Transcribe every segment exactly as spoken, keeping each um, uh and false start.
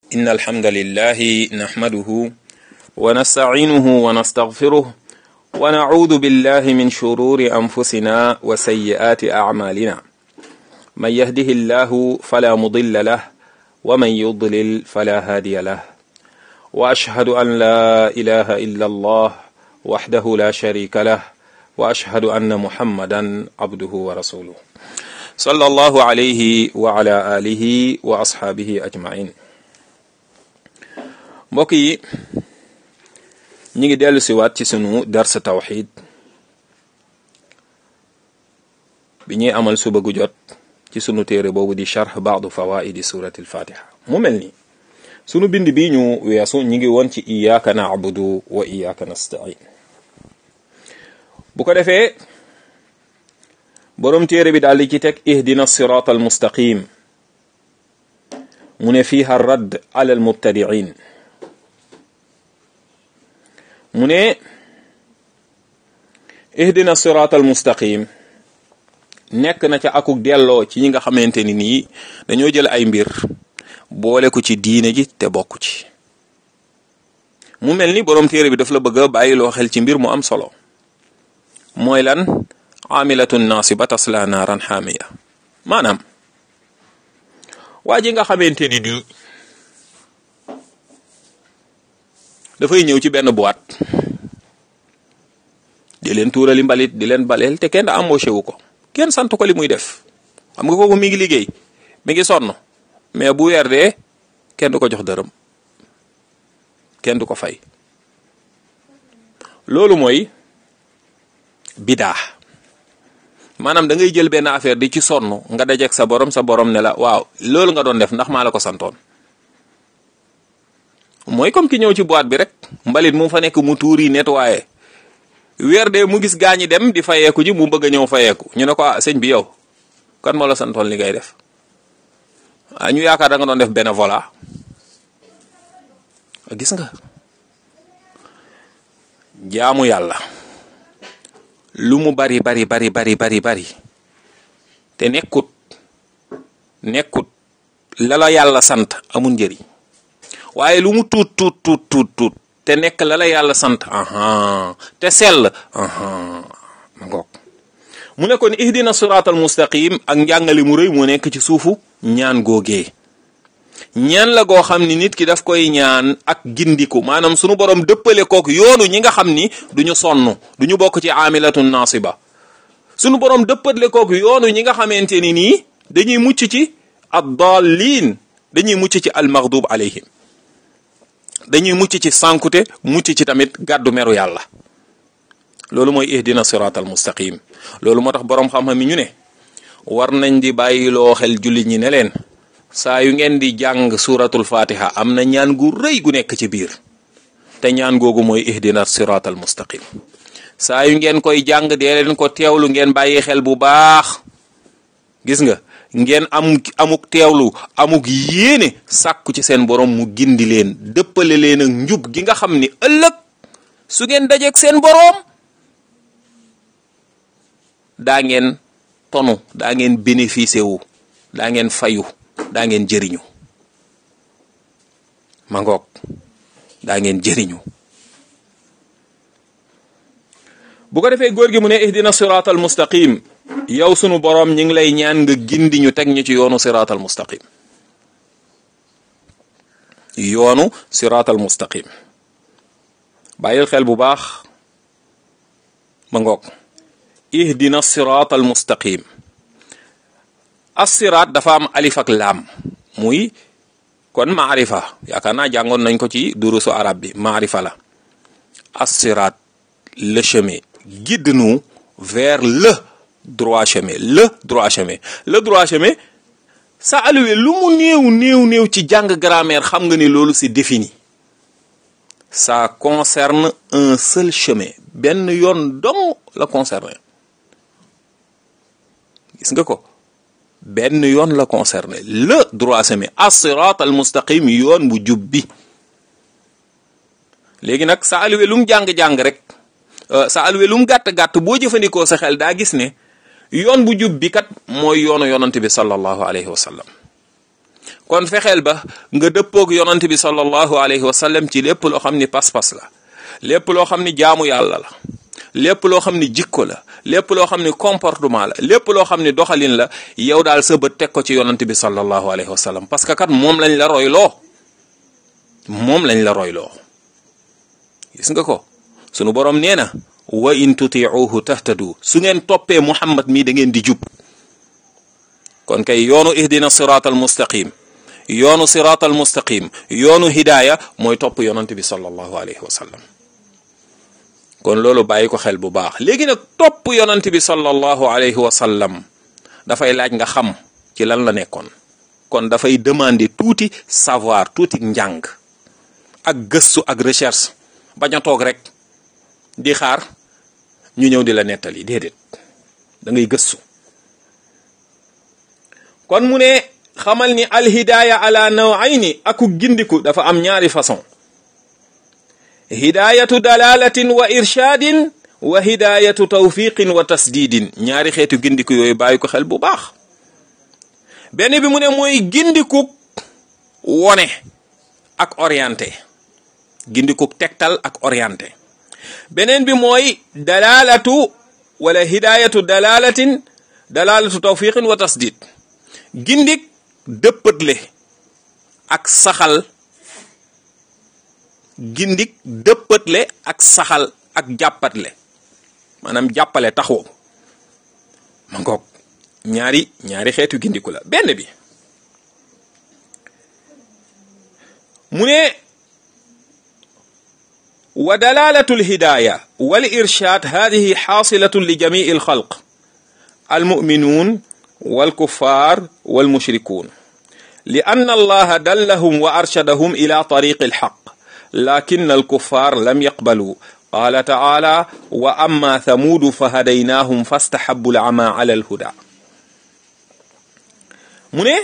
إن الحمد لله نحمده ونستعينه ونستغفره ونعوذ بالله من شرور أنفسنا وسيئات أعمالنا من يهده الله فلا مضل له ومن يضلل فلا هادي له وأشهد أن لا إله إلا الله وحده لا شريك له وأشهد أن محمدا عبده ورسوله صلى الله عليه وعلى آله وأصحابه أجمعين. mbokk yi ñi ngi dellu si waat ci sunu dars tawxid bi ñuy amal suba gu jot ci sunu téere boobu di charx baadu fawaidi surati alfatiha. mu mel ni sunu bind bi ñu weesu ñi ngi woon ci iyyaka na'budu wa iyyaka nasta'in. bu ko defee boroom téere bi daal di ci teg ihdina sirata almustaqim mu ne fiha radd ala almubtadiin. mu ne ihdina siraat al mustaqim nekk na ca akuk delloo ci ñi nga xamante ni nii dañoo jël ay mbir boole ko ci diine ji te bokk ci. mu mel ni boroom téere bi daf la bëgg a bàyyiloo xel ci mbir mu am solo mooy lan amilatun nasiba tasla naaran xaamiya. maanaam waa ji nga xamante ni nii dafay ñëw ci benn boîte di leen tuurali mbalit di leen baleel te kenn embauché wu ko kenn sant ko li muy def. xam nga kooku mi ngi liggéey mi ngi sonn mais bu weer dee kenn du ko jox dërëm kenn du ko fay. loolu mooy bidaa. maanaam da ngay jël benn affaire di ci sonn nga dajeek sa borom sa borom ne la waaw loolu nga doon def ndax maa la ko santoon. mooy comme ki ñëw ci boîte bi rek mbalit mu fa nekk mu tuuri nettoyé weer de mu gis gaañi dem di fayeeku ji mu bëgg a ñëw fayeeku ñu ne ko ah sëñ bi yow kan moo la santoon li ngay def ah ñu yaakaar da nga doon def bénévolat. gis nga jaamu yàlla lu mu bari bari bari bari bari bari te nekkut nekkut la la yàlla sant amul njëriñ. waaye lu mu tuut tuut tuut tuut tuut te nekk la la yàlla sant aha te sell aha ma ngoog. mu ne kon ihdina siraatal mustaqim ak njàngale mu rëy moo nekk ci suufu ñaan googee. ñaan la goo xam ni nit ki daf koy ñaan ak gindiku maanaam sunu borom dëppale kook yoonu ñi nga xam ni duñu sonn duñu bokk ci amilatun nasiba. sunu borom dëppale kook yoonu ñi nga xamante ni nii dañuy mucc ci ad-dallin dañuy mucc ci al-maghdub alayhim dañuy mucc ci sànkute mucc ci tamit gàddu meru yàlla. loolu mooy ihdina siraatal mustaqim. loolu moo tax boroom xam-xam mi ñu ne war nañ di bàyyiloo xel jullit ñi ne leen saa yu ngeen di jàng suratul fatiha am na ñaan gu rëy gu nekk ci biir te ñaan googu mooy ihdina siraatal mustaqim. saa yu ngeen koy jàng dee leen ko teewlu ngeen bàyyi xel bu baax. gis nga ngeen am amuk teewlu amuk yéene sàkku ci seen borom mu gindi leen dëppale leen ak njub gi nga xam ni ëllëg su ngeen dajeek seen borom daa ngeen tonu daa ngeen bénéficié wu daa ngeen fayu daa ngeen jëriñu. ma ngoog daa ngeen jëriñu. bu ko defee góor gi mu ne ihdina siraatal mustaqim yow sunu boroom ñi ngi lay ñaan nga gindi ñu teg ñu ci yoonu siraatal mustaqim. yoonu siraatal mustaqim bàyyil xel bu baax. ma ngoog ihdina siraatal mustaqim. as-siraat dafa am alif ak laam muy kon maarifa yaakaar naa jàngoon nañ ko ci durusu arab bi maarifa la. as-siraat le chemin guide-nous vers le droit chemin le droit chemin le droit chemin sa alluwe lu mu néew néew néew ci jàng grammaire xam nga ni loolu c'est défini. ça concerne un seul chemin benn yoon dong la concerné. gis nga ko benn yoon la concerné le droit chemin as-sirat al-mustaqim yoon bu jub bi. léegi nag sa alluwe lu mu jàng-jàng rek sa alluwe lu mu gàtt-gàtt boo jëfandikoo sa xel daa gis ne yoon bu jub bi kat mooy yoonu yonante bi sallallahu alayhi wa sallam. kon fexeel ba nga dëppoog yonent bi sallallahu alayhi wa sallam ci lépp loo xam ni pas-pas la, lépp loo xam ni jaamu yàlla la, lépp loo xam ni jikko la, lépp loo xam ni comportement la, lépp loo xam ni doxalin la, yow daal sa bët teg ko ci yonent bi sallallahu alayhi wa sallam, parce que kat moom lañ la royloo moom lañ la royloo. gis nga ko sunu borom nee na wa in tutiuhu tahtadu, su ngeen toppee Muhammad mii da ngeen di jub. kon kay yoonu ihdina siraatal mustaqim, yoonu siraatal mustaqim, yoonu hidaaya mooy topp yonent bi sallallahu alayhi wa sallam. kon loolu bàyyi ko xel bu baax. léegi nag topp yonent bi sallallahu alayhi wa sallam dafay laaj nga xam ci lan la nekkoon. kon dafay demander tuuti savoir, tuuti njàng ak gëstu ak recherche, bañ a toog rek di xaar ñu ñëw di la nettali, déedéet da ngay gëstu. kon mu ne xamal ni alhidaaya ala nawayni, aku gindiku dafa am ñaari façon: hidayatu dalalatin wa irshadin wa hidayatu tawfiqin wa tasdidin. ñaari xeetu gindiku yooyu bàyyi ko xel bu baax. benn bi mu ne mooy gindiku wone ak orienté, gindiku tegtal ak orienté. beneen bi mooy dalalatu wala hidayatu dalalatin, dalalatu tawfiqin wa tasdid, gindik dëppatle ak saxal, gindik dëppatle ak saxal ak jàppatle, maanaam jàppale taxaw. ma ngoog ñaari ñaari xeetu gindiku la. benn bi mu ne wa dalalatu alhidaya wal irshad hadihi xaasilatun li jamii alxalq almuminuun والكفار والمشركون لأن الله دلهم وأرشدهم إلى طريق الحق لكن الكفار لم يقبلوا. قال تعالى وأما ثمود فهديناهم فاستحبوا العمى على الهدى. mu ne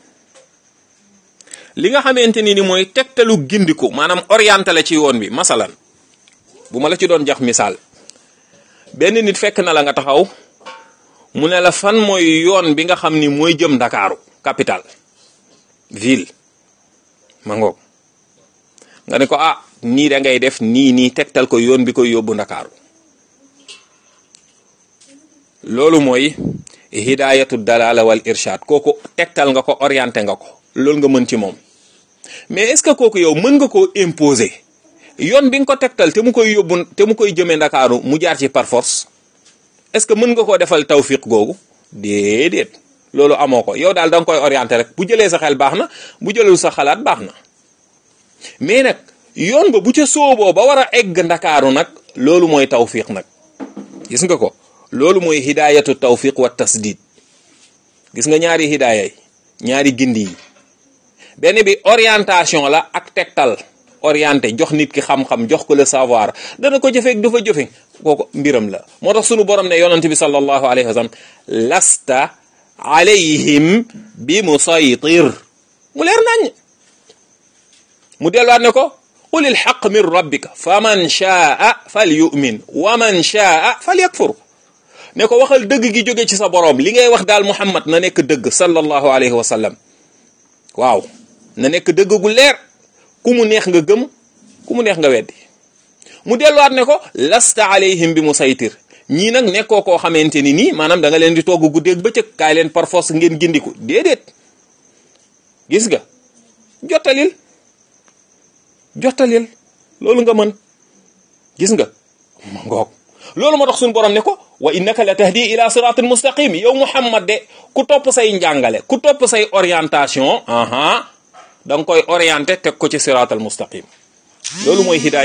li nga xamante ni ni mooy tegtalu gindiku, maanaam orienté la ci yoon bi. masalan bu ma la ci doon jox misaal, benn nit fekk na la nga taxaw mu ne la fan mooy yoon bi nga xam ni mooy jëm Ndakaaru capitale ville, ma ngoog nga ne ko ah nii da ngay def nii nii, tegtal ko yoon bi koy yóbbu Ndakaaru. loolu mooy hidayatu dalala wal irshad. kooku tegtal nga ko, orienté nga ko, loolu nga mën ci moom. mais est-ce que kooku yow mën nga koo imposer yoon bi nga ko tegtal te mu koy yóbbu te mu koy jëmee Ndakaaru mu jaar ci par force? est-ce que mën nga koo defal tawfiq googu? déedéet, loolu amoo ko. yow daal da nga koy orienté rek, bu jëlee sa xel baax na, bu jëlul sa xalaat baax na. mais nag yoon ba bu ca sooboo ba war a egg Ndakaaru nag, loolu mooy tawfiq nag. gis nga ko, loolu mooy hidayatu tawfiq wa tasdid. gis nga ñaari hidaaya yi, ñaari gindi yi, benn bi orientation la ak tegtal, orienté, jox nit ki xam-xam, jox ko le savoir, dana ko jëfeek du fa jëfe, kooku mbiram la. moo tax sunu borom ne yonent bi sallallahu alayhi wa sallam lasta alayhim bi musaytir, mu leer nañ. mu delluwaat ne ko qul il haqq min rabbika fa man shaa fal yu'min wa man shaa fal yakfur. ne ko waxal dëgg gi jóge ci sa borom, li ngay wax daal Muhammad na nekk dëgg sallallahu alayhi wa sallam. waaw na nekk dëgg gu leer, ku mu neex nga gëm, ku mu neex nga weddi. mu delluwaat ne ko lasta alayhim bi musaytir, ñii nag nekkoo koo xamante ni nii maanaam da nga leen di togg guddeeg bëccëg kaay leen par force ngeen gindiku, déedéet. gis nga jottalil jottalil loolu nga mën. gis nga ma ngoog loolu moo tax suñu borom ne ko wa innaka la tahdi ila siratin mustaqim. yow Muhammad de ku topp say njàngale, ku topp say orientation, aha da nga koy orienté teg ko ci siratal mustaqim. loolu mooy hidaaya